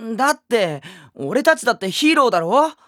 だって俺たちだってヒーローだろ。